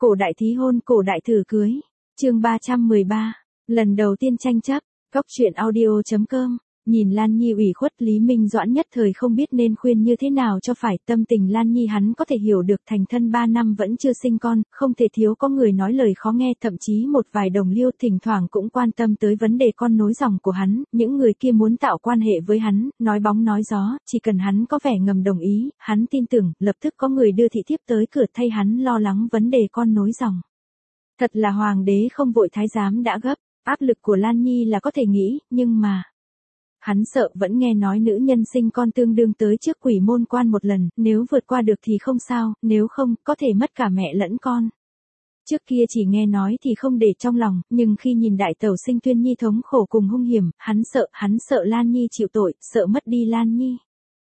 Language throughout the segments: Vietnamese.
Cổ đại thí hôn, cổ đại thử cưới. Chương 313. Lần đầu tiên tranh chấp. Góc truyện audio.com. Nhìn Lan Nhi ủy khuất, Lý Minh Doãn nhất thời không biết nên khuyên như thế nào cho phải. Tâm tình Lan Nhi hắn có thể hiểu được, thành thân 3 năm vẫn chưa sinh con, không thể thiếu có người nói lời khó nghe, thậm chí một vài đồng liêu thỉnh thoảng cũng quan tâm tới vấn đề con nối dòng của hắn. Những người kia muốn tạo quan hệ với hắn, nói bóng nói gió, chỉ cần hắn có vẻ ngầm đồng ý, hắn tin tưởng, lập tức có người đưa thị thiếp tới cửa thay hắn lo lắng vấn đề con nối dòng. Thật là hoàng đế không vội thái giám đã gấp, áp lực của Lan Nhi là có thể nghĩ, nhưng mà hắn sợ, vẫn nghe nói nữ nhân sinh con tương đương tới trước quỷ môn quan một lần, nếu vượt qua được thì không sao, nếu không, có thể mất cả mẹ lẫn con. Trước kia chỉ nghe nói thì không để trong lòng, nhưng khi nhìn đại tẩu sinh Tuyên Nhi thống khổ cùng hung hiểm, hắn sợ Lan Nhi chịu tội, sợ mất đi Lan Nhi.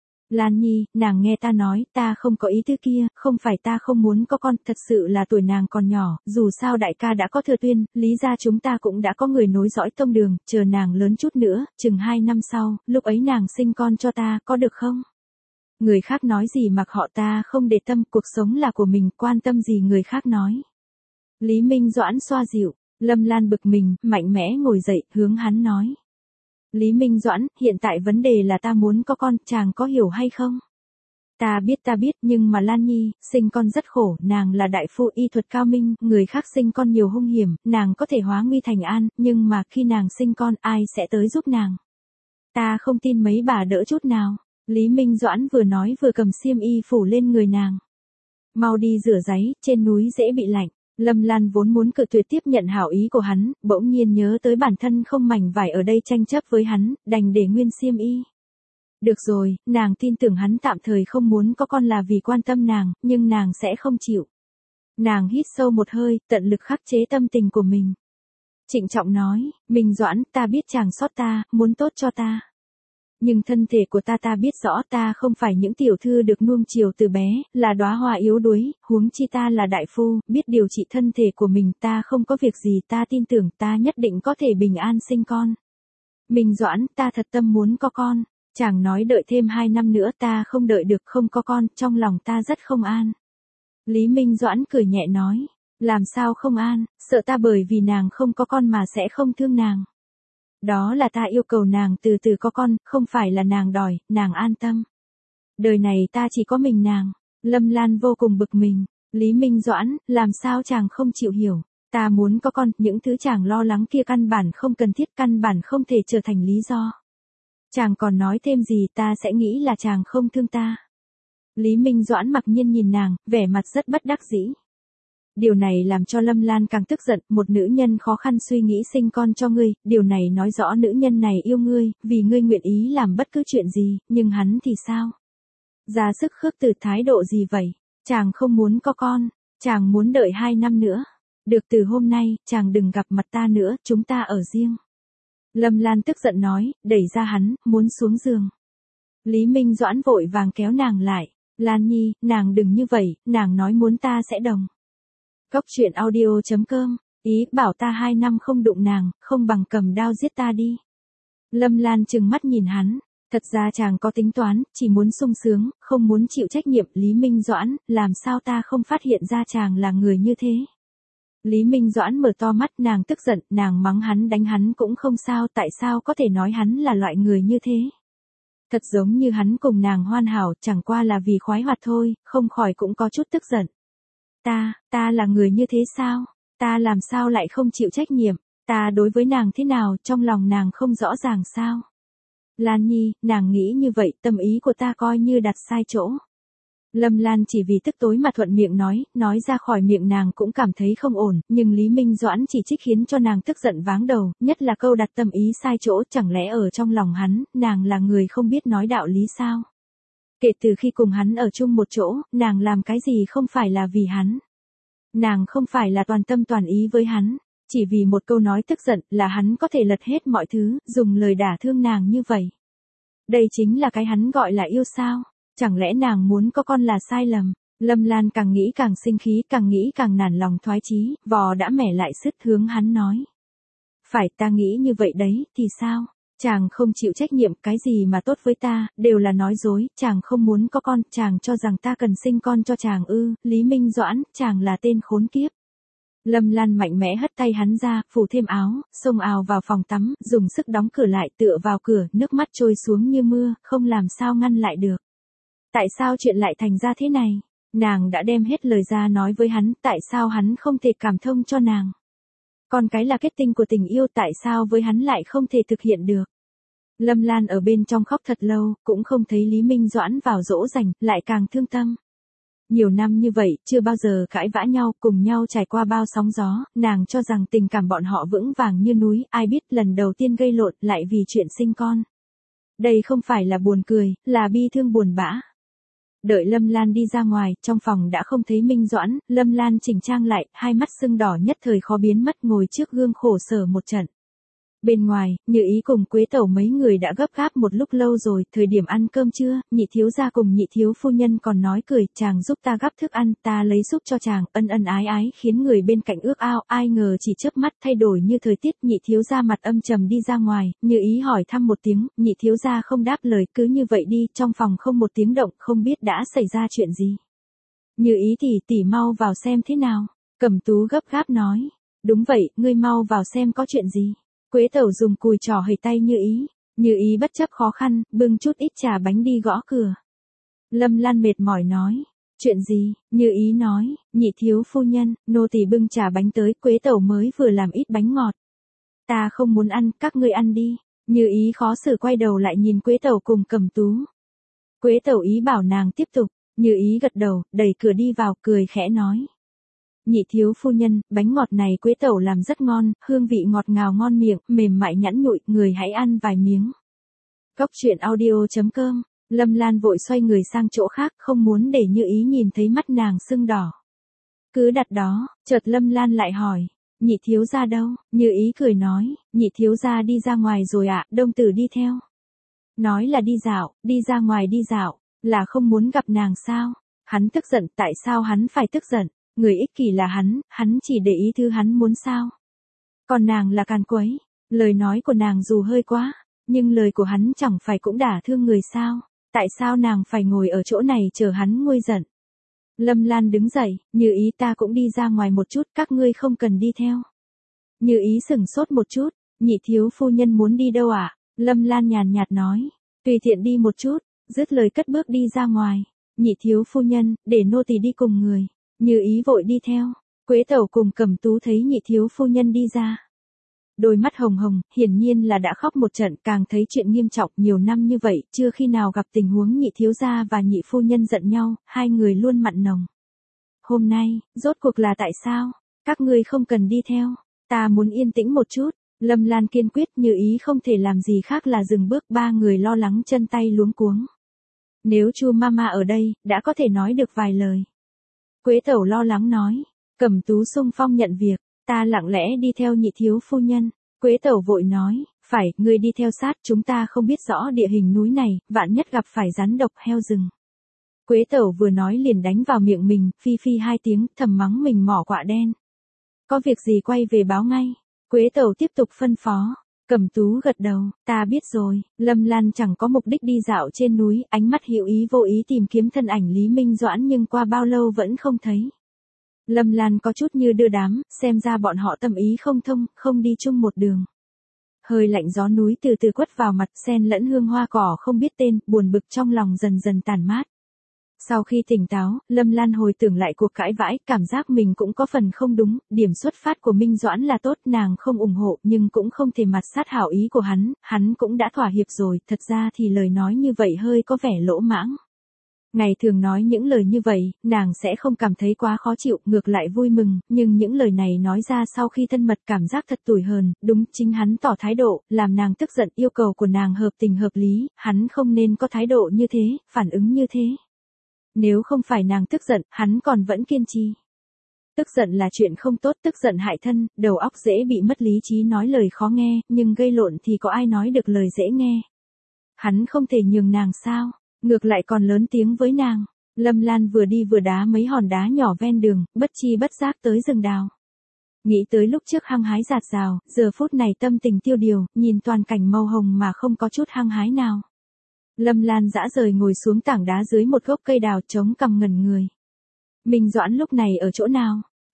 Lan Nhi, nàng nghe ta nói, ta không có ý thứ kia, không phải ta không muốn có con, thật sự là tuổi nàng còn nhỏ, dù sao đại ca đã có thừa Tuyên, Lý gia chúng ta cũng đã có người nối dõi tông đường, chờ nàng lớn chút nữa, chừng 2 năm sau, lúc ấy nàng sinh con cho ta, có được không? Người khác nói gì mặc họ, ta không để tâm, cuộc sống là của mình, quan tâm gì người khác nói. Lý Minh Doãn xoa dịu, Lâm Lan bực mình, mạnh mẽ ngồi dậy, hướng hắn nói. Lý Minh Doãn, hiện tại vấn đề là ta muốn có con, chàng có hiểu hay không? Ta biết, nhưng mà Lan Nhi, sinh con rất khổ, nàng là đại phu y thuật cao minh, người khác sinh con nhiều hung hiểm, nàng có thể hóa nguy thành an, nhưng mà khi nàng sinh con, ai sẽ tới giúp nàng? Ta không tin mấy bà đỡ chút nào. Lý Minh Doãn vừa nói vừa cầm xiêm y phủ lên người nàng. Mau đi rửa giấy, trên núi dễ bị lạnh. Lâm Lan vốn muốn cự tuyệt tiếp nhận hảo ý của hắn, bỗng nhiên nhớ tới bản thân không mảnh vải ở đây tranh chấp với hắn, đành để nguyên xiêm y. Được rồi, nàng tin tưởng hắn tạm thời không muốn có con là vì quan tâm nàng, nhưng nàng sẽ không chịu. Nàng hít sâu một hơi, tận lực khắc chế tâm tình của mình. Trịnh trọng nói, Minh Doãn, ta biết chàng xót ta, muốn tốt cho ta. Nhưng thân thể của ta biết rõ, ta không phải những tiểu thư được nuông chiều từ bé, là đóa hoa yếu đuối, huống chi ta là đại phu, biết điều trị thân thể của mình, ta không có việc gì, ta tin tưởng ta nhất định có thể bình an sinh con. Minh Doãn, ta thật tâm muốn có con, chàng nói đợi thêm 2 năm nữa, ta không đợi được, không có con, trong lòng ta rất không an. Lý Minh Doãn cười nhẹ nói, làm sao không an, sợ ta bởi vì nàng không có con mà sẽ không thương nàng. Đó là ta yêu cầu nàng từ từ có con, không phải là nàng đòi, nàng an tâm. Đời này ta chỉ có mình nàng. Lâm Lan vô cùng bực mình. Lý Minh Doãn, làm sao chàng không chịu hiểu? Ta muốn có con, những thứ chàng lo lắng kia căn bản không cần thiết, căn bản không thể trở thành lý do. Chàng còn nói thêm gì, ta sẽ nghĩ là chàng không thương ta. Lý Minh Doãn mặc nhiên nhìn nàng, vẻ mặt rất bất đắc dĩ. Điều này làm cho Lâm Lan càng tức giận, một nữ nhân khó khăn suy nghĩ sinh con cho ngươi, điều này nói rõ nữ nhân này yêu ngươi, vì ngươi nguyện ý làm bất cứ chuyện gì, nhưng hắn thì sao? Ra sức khước từ thái độ gì vậy? Chàng không muốn có con, chàng muốn đợi 2 năm nữa. Được, từ hôm nay, chàng đừng gặp mặt ta nữa, chúng ta ở riêng. Lâm Lan tức giận nói, đẩy ra hắn, muốn xuống giường. Lý Minh Doãn vội vàng kéo nàng lại. Lan Nhi, nàng đừng như vậy, nàng nói muốn ta sẽ đồng. Góc truyện audio.com, ý bảo ta 2 năm không đụng nàng, không bằng cầm đao giết ta đi. Lâm Lan trừng mắt nhìn hắn, thật ra chàng có tính toán, chỉ muốn sung sướng, không muốn chịu trách nhiệm. Lý Minh Doãn, làm sao ta không phát hiện ra chàng là người như thế? Lý Minh Doãn mở to mắt, nàng tức giận, nàng mắng hắn đánh hắn cũng không sao, tại sao có thể nói hắn là loại người như thế? Thật giống như hắn cùng nàng hoàn hảo, chẳng qua là vì khoái hoạt thôi, không khỏi cũng có chút tức giận. Ta là người như thế sao? Ta làm sao lại không chịu trách nhiệm? Ta đối với nàng thế nào, trong lòng nàng không rõ ràng sao? Lan Nhi, nàng nghĩ như vậy, tâm ý của ta coi như đặt sai chỗ. Lâm Lan chỉ vì tức tối mà thuận miệng nói ra khỏi miệng nàng cũng cảm thấy không ổn, nhưng Lý Minh Doãn chỉ trích khiến cho nàng tức giận váng đầu, nhất là câu đặt tâm ý sai chỗ, chẳng lẽ ở trong lòng hắn, nàng là người không biết nói đạo lý sao? Kể từ khi cùng hắn ở chung một chỗ, nàng làm cái gì không phải là vì hắn. Nàng không phải là toàn tâm toàn ý với hắn, chỉ vì một câu nói tức giận là hắn có thể lật hết mọi thứ, dùng lời đả thương nàng như vậy. Đây chính là cái hắn gọi là yêu sao? Chẳng lẽ nàng muốn có con là sai lầm? Lâm Lan càng nghĩ càng sinh khí, càng nghĩ càng nản lòng thoái chí, vò đã mẻ lại sứt hướng hắn nói. Phải, ta nghĩ như vậy đấy, thì sao? Chàng không chịu trách nhiệm, cái gì mà tốt với ta, đều là nói dối, chàng không muốn có con, chàng cho rằng ta cần sinh con cho chàng ư? Lý Minh Doãn, chàng là tên khốn kiếp. Lâm Lan mạnh mẽ hất tay hắn ra, phủ thêm áo, xông ào vào phòng tắm, dùng sức đóng cửa lại, tựa vào cửa, nước mắt trôi xuống như mưa, không làm sao ngăn lại được. Tại sao chuyện lại thành ra thế này? Nàng đã đem hết lời ra nói với hắn, tại sao hắn không thể cảm thông cho nàng? Con cái là kết tinh của tình yêu, tại sao với hắn lại không thể thực hiện được? Lâm Lan ở bên trong khóc thật lâu, cũng không thấy Lý Minh Doãn vào dỗ dành, lại càng thương tâm. Nhiều năm như vậy, chưa bao giờ cãi vã nhau, cùng nhau trải qua bao sóng gió, nàng cho rằng tình cảm bọn họ vững vàng như núi, ai biết lần đầu tiên gây lộn lại vì chuyện sinh con. Đây không phải là buồn cười, là bi thương buồn bã. Đợi Lâm Lan đi ra ngoài, trong phòng đã không thấy Minh Doãn, Lâm Lan chỉnh trang lại, hai mắt sưng đỏ nhất thời khó biến mất, ngồi trước gương khổ sở một trận. Bên ngoài, Như Ý cùng Quế Tẩu mấy người đã gấp gáp một lúc lâu rồi, thời điểm ăn cơm trưa, nhị thiếu gia cùng nhị thiếu phu nhân còn nói cười, chàng giúp ta gắp thức ăn, ta lấy giúp cho chàng, ân ân ái ái, khiến người bên cạnh ước ao, ai ngờ chỉ chớp mắt thay đổi như thời tiết, nhị thiếu gia mặt âm trầm đi ra ngoài, Như Ý hỏi thăm một tiếng, nhị thiếu gia không đáp lời, cứ như vậy đi, trong phòng không một tiếng động, không biết đã xảy ra chuyện gì. Như Ý tỷ mau vào xem thế nào, Cẩm Tú gấp gáp nói, đúng vậy, ngươi mau vào xem có chuyện gì. Quế Tẩu dùng cùi trỏ hầy tay Như Ý bất chấp khó khăn, bưng chút ít trà bánh đi gõ cửa. Lâm Lan mệt mỏi nói, chuyện gì? Như Ý nói, nhị thiếu phu nhân, nô tỳ bưng trà bánh tới, Quế Tẩu mới vừa làm ít bánh ngọt. Ta không muốn ăn, các ngươi ăn đi. Như Ý khó xử quay đầu lại nhìn Quế Tẩu cùng Cẩm Tú. Quế Tẩu ý bảo nàng tiếp tục, Như Ý gật đầu, đẩy cửa đi vào, cười khẽ nói. Nhị thiếu phu nhân, bánh ngọt này Quế Tẩu làm rất ngon, hương vị ngọt ngào ngon miệng, mềm mại nhẵn nhụi, người hãy ăn vài miếng. Góc truyện audio.com, Lâm Lan vội xoay người sang chỗ khác, không muốn để Như Ý nhìn thấy mắt nàng sưng đỏ. Cứ đặt đó, chợt Lâm Lan lại hỏi, nhị thiếu gia đâu? Như Ý cười nói, nhị thiếu gia đi ra ngoài rồi ạ, Đông Tử đi theo. Nói là đi dạo, đi ra ngoài đi dạo, là không muốn gặp nàng sao? Hắn tức giận, tại sao hắn phải tức giận? Người ích kỷ là hắn chỉ để ý thứ hắn muốn sao. Còn nàng là càn quấy, lời nói của nàng dù hơi quá, nhưng lời của hắn chẳng phải cũng đả thương người sao, tại sao nàng phải ngồi ở chỗ này chờ hắn nguôi giận. Lâm Lan đứng dậy, Như Ý ta cũng đi ra ngoài một chút, các ngươi không cần đi theo. Như Ý sửng sốt một chút, nhị thiếu phu nhân muốn đi đâu ạ? Lâm Lan nhàn nhạt nói, tùy tiện đi một chút, dứt lời cất bước đi ra ngoài. Nhị thiếu phu nhân, để nô tỳ đi cùng người. Như Ý vội đi theo, Quế Tẩu cùng Cẩm Tú thấy nhị thiếu phu nhân đi ra. Đôi mắt hồng hồng, hiển nhiên là đã khóc một trận, càng thấy chuyện nghiêm trọng, nhiều năm như vậy, chưa khi nào gặp tình huống nhị thiếu gia và nhị phu nhân giận nhau, hai người luôn mặn nồng. Hôm nay, rốt cuộc là tại sao? Các ngươi không cần đi theo, ta muốn yên tĩnh một chút. Lâm Lan kiên quyết, Như Ý không thể làm gì khác là dừng bước, ba người lo lắng chân tay luống cuống. Nếu Chu Mama ở đây, đã có thể nói được vài lời. Quế Tẩu lo lắng nói, Cẩm Tú xung phong nhận việc, ta lặng lẽ đi theo nhị thiếu phu nhân. Quế Tẩu vội nói, phải, ngươi đi theo sát, chúng ta không biết rõ địa hình núi này, vạn nhất gặp phải rắn độc heo rừng. Quế Tẩu vừa nói liền đánh vào miệng mình, phi phi hai tiếng, thầm mắng mình mỏ quạ đen. Có việc gì quay về báo ngay. Quế Tẩu tiếp tục phân phó. Cẩm Tú gật đầu, ta biết rồi. Lâm Lan chẳng có mục đích đi dạo trên núi, ánh mắt hữu ý vô ý tìm kiếm thân ảnh Lý Minh Doãn nhưng qua bao lâu vẫn không thấy. Lâm Lan có chút như đưa đám, xem ra bọn họ tâm ý không thông, không đi chung một đường. Hơi lạnh gió núi từ từ quất vào mặt, xen lẫn hương hoa cỏ không biết tên, buồn bực trong lòng dần dần tàn mát. Sau khi tỉnh táo, Lâm Lan hồi tưởng lại cuộc cãi vãi, cảm giác mình cũng có phần không đúng, điểm xuất phát của Minh Doãn là tốt, nàng không ủng hộ, nhưng cũng không thể mặt sát hảo ý của hắn cũng đã thỏa hiệp rồi, thật ra thì lời nói như vậy hơi có vẻ lỗ mãng. Ngày thường nói những lời như vậy, nàng sẽ không cảm thấy quá khó chịu, ngược lại vui mừng, nhưng những lời này nói ra sau khi thân mật cảm giác thật tủi hờn, đúng chính hắn tỏ thái độ, làm nàng tức giận, yêu cầu của nàng hợp tình hợp lý, hắn không nên có thái độ như thế, phản ứng như thế. Nếu không phải nàng tức giận, hắn còn vẫn kiên trì. Tức giận là chuyện không tốt, tức giận hại thân, đầu óc dễ bị mất lý trí nói lời khó nghe, nhưng gây lộn thì có ai nói được lời dễ nghe. Hắn không thể nhường nàng sao, ngược lại còn lớn tiếng với nàng. Lâm Lan vừa đi vừa đá mấy hòn đá nhỏ ven đường, bất chi bất giác tới rừng đào. Nghĩ tới lúc trước hăng hái dạt dào, giờ phút này tâm tình tiêu điều, nhìn toàn cảnh màu hồng mà không có chút hăng hái nào. Lâm Lan dã rời ngồi xuống tảng đá dưới một gốc cây đào, chống cằm ngẩn người. Minh Doãn lúc này ở chỗ nào?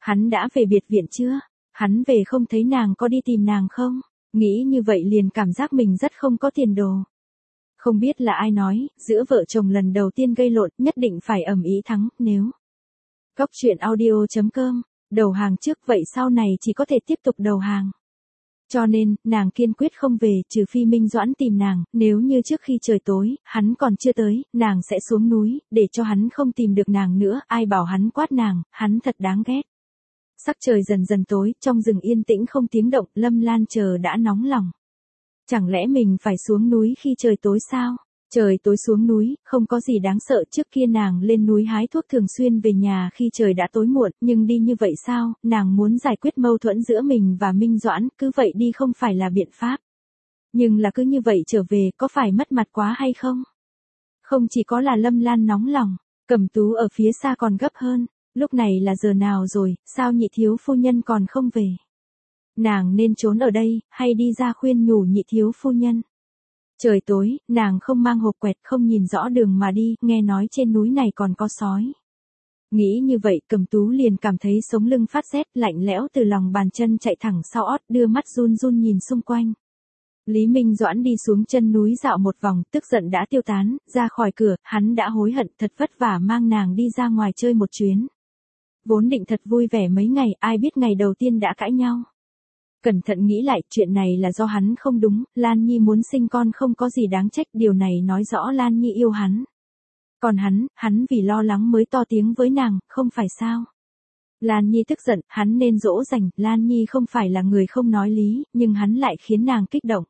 Hắn đã về biệt viện chưa? Hắn về không thấy nàng có đi tìm nàng không? Nghĩ như vậy liền cảm giác mình rất không có tiền đồ. Không biết là ai nói, giữa vợ chồng lần đầu tiên gây lộn nhất định phải ầm ĩ thắng, nếu. Góc truyện audio.com, đầu hàng trước vậy sau này chỉ có thể tiếp tục đầu hàng. Cho nên, nàng kiên quyết không về, trừ phi Minh Doãn tìm nàng, nếu như trước khi trời tối, hắn còn chưa tới, nàng sẽ xuống núi, để cho hắn không tìm được nàng nữa, ai bảo hắn quát nàng, hắn thật đáng ghét. Sắc trời dần dần tối, trong rừng yên tĩnh không tiếng động, Lâm Lan chờ đã nóng lòng. Chẳng lẽ mình phải xuống núi khi trời tối sao? Trời tối xuống núi, không có gì đáng sợ, trước kia nàng lên núi hái thuốc thường xuyên về nhà khi trời đã tối muộn, nhưng đi như vậy sao, nàng muốn giải quyết mâu thuẫn giữa mình và Minh Doãn, cứ vậy đi không phải là biện pháp. Nhưng là cứ như vậy trở về, có phải mất mặt quá hay không? Không chỉ có là Lâm Lan nóng lòng, Cẩm Tú ở phía xa còn gấp hơn, lúc này là giờ nào rồi, sao nhị thiếu phu nhân còn không về? Nàng nên trốn ở đây, hay đi ra khuyên nhủ nhị thiếu phu nhân? Trời tối, nàng không mang hộp quẹt, không nhìn rõ đường mà đi, nghe nói trên núi này còn có sói. Nghĩ như vậy, Cẩm Tú liền cảm thấy sống lưng phát rét, lạnh lẽo từ lòng bàn chân chạy thẳng sau ót, đưa mắt run run nhìn xung quanh. Lý Minh Doãn đi xuống chân núi dạo một vòng, tức giận đã tiêu tán, ra khỏi cửa, hắn đã hối hận, thật vất vả mang nàng đi ra ngoài chơi một chuyến. Vốn định thật vui vẻ mấy ngày, ai biết ngày đầu tiên đã cãi nhau. Cẩn thận nghĩ lại, chuyện này là do hắn không đúng, Lan Nhi muốn sinh con không có gì đáng trách, điều này nói rõ Lan Nhi yêu hắn. Còn hắn vì lo lắng mới to tiếng với nàng, không phải sao? Lan Nhi tức giận, hắn nên dỗ dành, Lan Nhi không phải là người không nói lý, nhưng hắn lại khiến nàng kích động.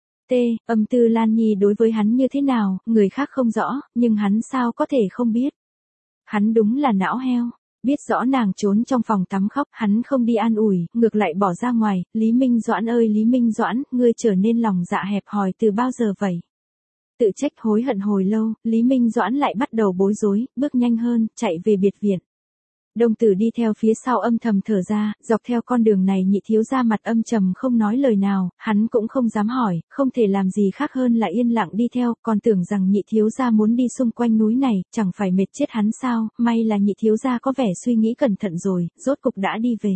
Âm tư Lan Nhi đối với hắn như thế nào, người khác không rõ, nhưng hắn sao có thể không biết. Hắn đúng là não heo. Biết rõ nàng trốn trong phòng tắm khóc, hắn không đi an ủi, ngược lại bỏ ra ngoài, Lý Minh Doãn ơi Lý Minh Doãn, ngươi trở nên lòng dạ hẹp hòi từ bao giờ vậy? Tự trách hối hận hồi lâu, Lý Minh Doãn lại bắt đầu bối rối, bước nhanh hơn, chạy về biệt viện. Đồng Tử đi theo phía sau âm thầm thở ra, dọc theo con đường này nhị thiếu gia mặt âm trầm không nói lời nào, hắn cũng không dám hỏi, không thể làm gì khác hơn là yên lặng đi theo, còn tưởng rằng nhị thiếu gia muốn đi xung quanh núi này, chẳng phải mệt chết hắn sao, may là nhị thiếu gia có vẻ suy nghĩ cẩn thận rồi, rốt cục đã đi về.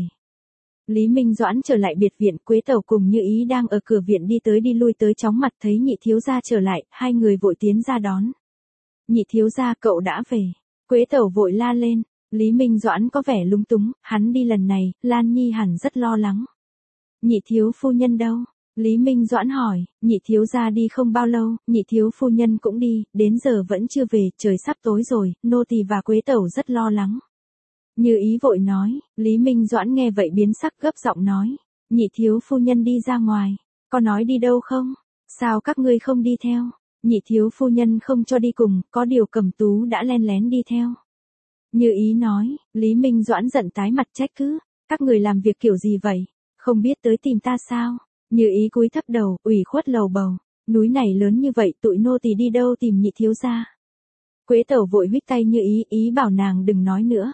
Lý Minh Doãn trở lại biệt viện, Quế Tẩu cùng Như Ý đang ở cửa viện đi tới đi lui tới chóng mặt thấy nhị thiếu gia trở lại, hai người vội tiến ra đón. Nhị thiếu gia cậu đã về. Quế Tẩu vội la lên. Lý Minh Doãn có vẻ lúng túng, hắn đi lần này, Lan Nhi hẳn rất lo lắng. Nhị thiếu phu nhân đâu? Lý Minh Doãn hỏi, nhị thiếu gia đi không bao lâu, nhị thiếu phu nhân cũng đi, đến giờ vẫn chưa về, trời sắp tối rồi, nô tỳ và Quế Tẩu rất lo lắng. Như Ý vội nói, Lý Minh Doãn nghe vậy biến sắc gấp giọng nói, nhị thiếu phu nhân đi ra ngoài, có nói đi đâu không? Sao các ngươi không đi theo? Nhị thiếu phu nhân không cho đi cùng, có điều Cẩm Tú đã len lén đi theo. Như Ý nói, Lý Minh Doãn giận tái mặt trách cứ, các người làm việc kiểu gì vậy, không biết tới tìm ta sao? Như Ý cúi thấp đầu, ủy khuất lầu bầu, núi này lớn như vậy tụi nô tỳ đi đâu tìm nhị thiếu gia? Quế Tẩu vội huých tay Như Ý, ý bảo nàng đừng nói nữa.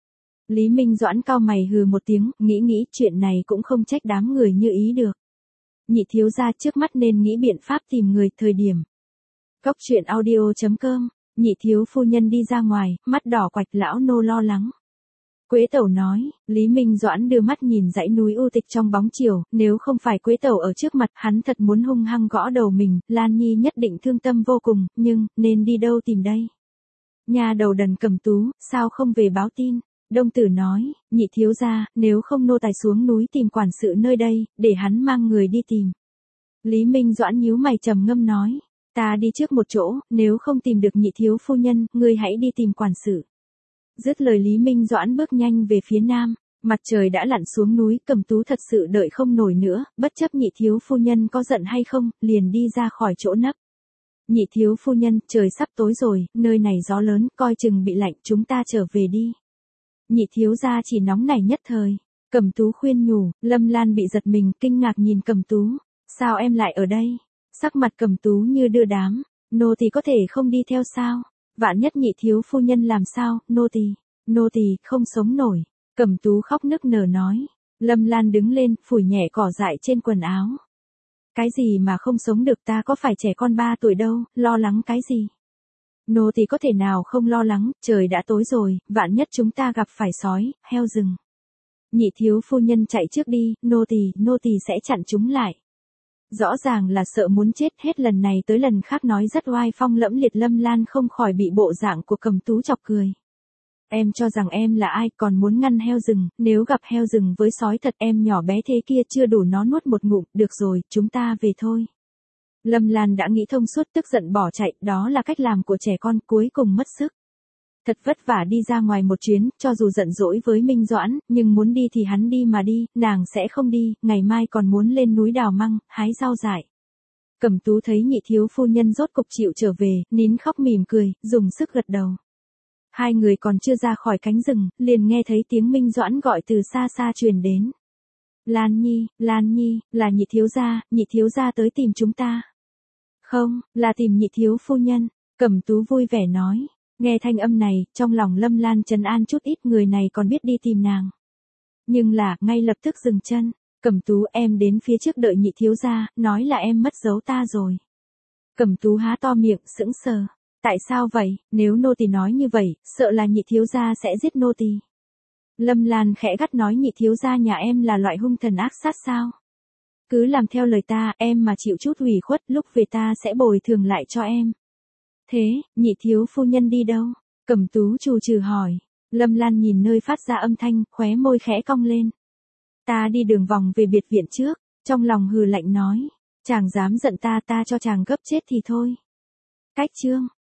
Lý Minh Doãn cau mày hừ một tiếng, nghĩ chuyện này cũng không trách đám người Như Ý được. Nhị thiếu gia trước mắt nên nghĩ biện pháp tìm người, thời điểm. Góc truyện audio.com, nhị thiếu phu nhân đi ra ngoài, mắt đỏ quạch, lão nô lo lắng. Quế Tẩu nói, Lý Minh Doãn đưa mắt nhìn dãy núi u tịch trong bóng chiều, nếu không phải Quế Tẩu ở trước mặt, hắn thật muốn hung hăng gõ đầu mình, Lan Nhi nhất định thương tâm vô cùng, nhưng, nên đi đâu tìm đây? Nhà đầu đần Cẩm Tú, sao không về báo tin? Đông Tử nói, nhị thiếu gia, nếu không nô tài xuống núi tìm quản sự nơi đây, để hắn mang người đi tìm. Lý Minh Doãn nhíu mày trầm ngâm nói, ta đi trước một chỗ, nếu không tìm được nhị thiếu phu nhân, ngươi hãy đi tìm quản sự. Dứt lời Lý Minh Doãn bước nhanh về phía nam, mặt trời đã lặn xuống núi, Cẩm Tú thật sự đợi không nổi nữa, bất chấp nhị thiếu phu nhân có giận hay không, liền đi ra khỏi chỗ nấp. Nhị thiếu phu nhân, trời sắp tối rồi, nơi này gió lớn, coi chừng bị lạnh, chúng ta trở về đi. Nhị thiếu gia chỉ nóng nảy nhất thời. Cẩm Tú khuyên nhủ, Lâm Lan bị giật mình, kinh ngạc nhìn Cẩm Tú. Sao em lại ở đây? Sắc mặt Cẩm Tú như đưa đám. Nô tỳ có thể không đi theo sao? Vạn nhất nhị thiếu phu nhân làm sao? Nô tỳ không sống nổi. Cẩm Tú khóc nức nở nói. Lâm Lan đứng lên, phủi nhẹ cỏ dại trên quần áo. Cái gì mà không sống được, ta có phải trẻ con 3 tuổi đâu, lo lắng cái gì? Nô tỳ có thể nào không lo lắng, trời đã tối rồi, vạn nhất chúng ta gặp phải sói, heo rừng. Nhị thiếu phu nhân chạy trước đi, nô tỳ sẽ chặn chúng lại. Rõ ràng là sợ muốn chết, hết lần này tới lần khác nói rất oai phong lẫm liệt. Lâm Lan không khỏi bị bộ dạng của Cẩm Tú chọc cười. Em cho rằng em là ai, còn muốn ngăn heo rừng, nếu gặp heo rừng với sói thật, em nhỏ bé thế kia chưa đủ nó nuốt một ngụm. Được rồi, chúng ta về thôi. Lâm Lan đã nghĩ thông suốt, tức giận bỏ chạy, đó là cách làm của trẻ con, cuối cùng mất sức. Thật vất vả đi ra ngoài một chuyến, cho dù giận dỗi với Minh Doãn, nhưng muốn đi thì hắn đi mà đi, nàng sẽ không đi, ngày mai còn muốn lên núi đào măng, hái rau dại. Cẩm Tú thấy nhị thiếu phu nhân rốt cục chịu trở về, nín khóc mỉm cười, dùng sức gật đầu. Hai người còn chưa ra khỏi cánh rừng, liền nghe thấy tiếng Minh Doãn gọi từ xa xa truyền đến. Lan Nhi, là nhị thiếu gia tới tìm chúng ta. Không, là tìm nhị thiếu phu nhân, Cẩm Tú vui vẻ nói. Nghe thanh âm này, trong lòng Lâm Lan trấn an chút ít, người này còn biết đi tìm nàng. Nhưng là, ngay lập tức dừng chân. Cẩm Tú, em đến phía trước đợi nhị thiếu gia, nói là em mất dấu ta rồi. Cẩm Tú há to miệng, sững sờ. Tại sao vậy, nếu nô tỳ nói như vậy, sợ là nhị thiếu gia sẽ giết nô tỳ. Lâm Lan khẽ gắt nói, nhị thiếu gia nhà em là loại hung thần ác sát sao? Cứ làm theo lời ta, em mà chịu chút ủy khuất, lúc về ta sẽ bồi thường lại cho em. Thế, nhị thiếu phu nhân đi đâu? Cẩm Tú trù trừ hỏi. Lâm Lan nhìn nơi phát ra âm thanh, khóe môi khẽ cong lên. Ta đi đường vòng về biệt viện trước, trong lòng hừ lạnh nói. Chàng dám giận ta, ta cho chàng gấp chết thì thôi. Cách chương.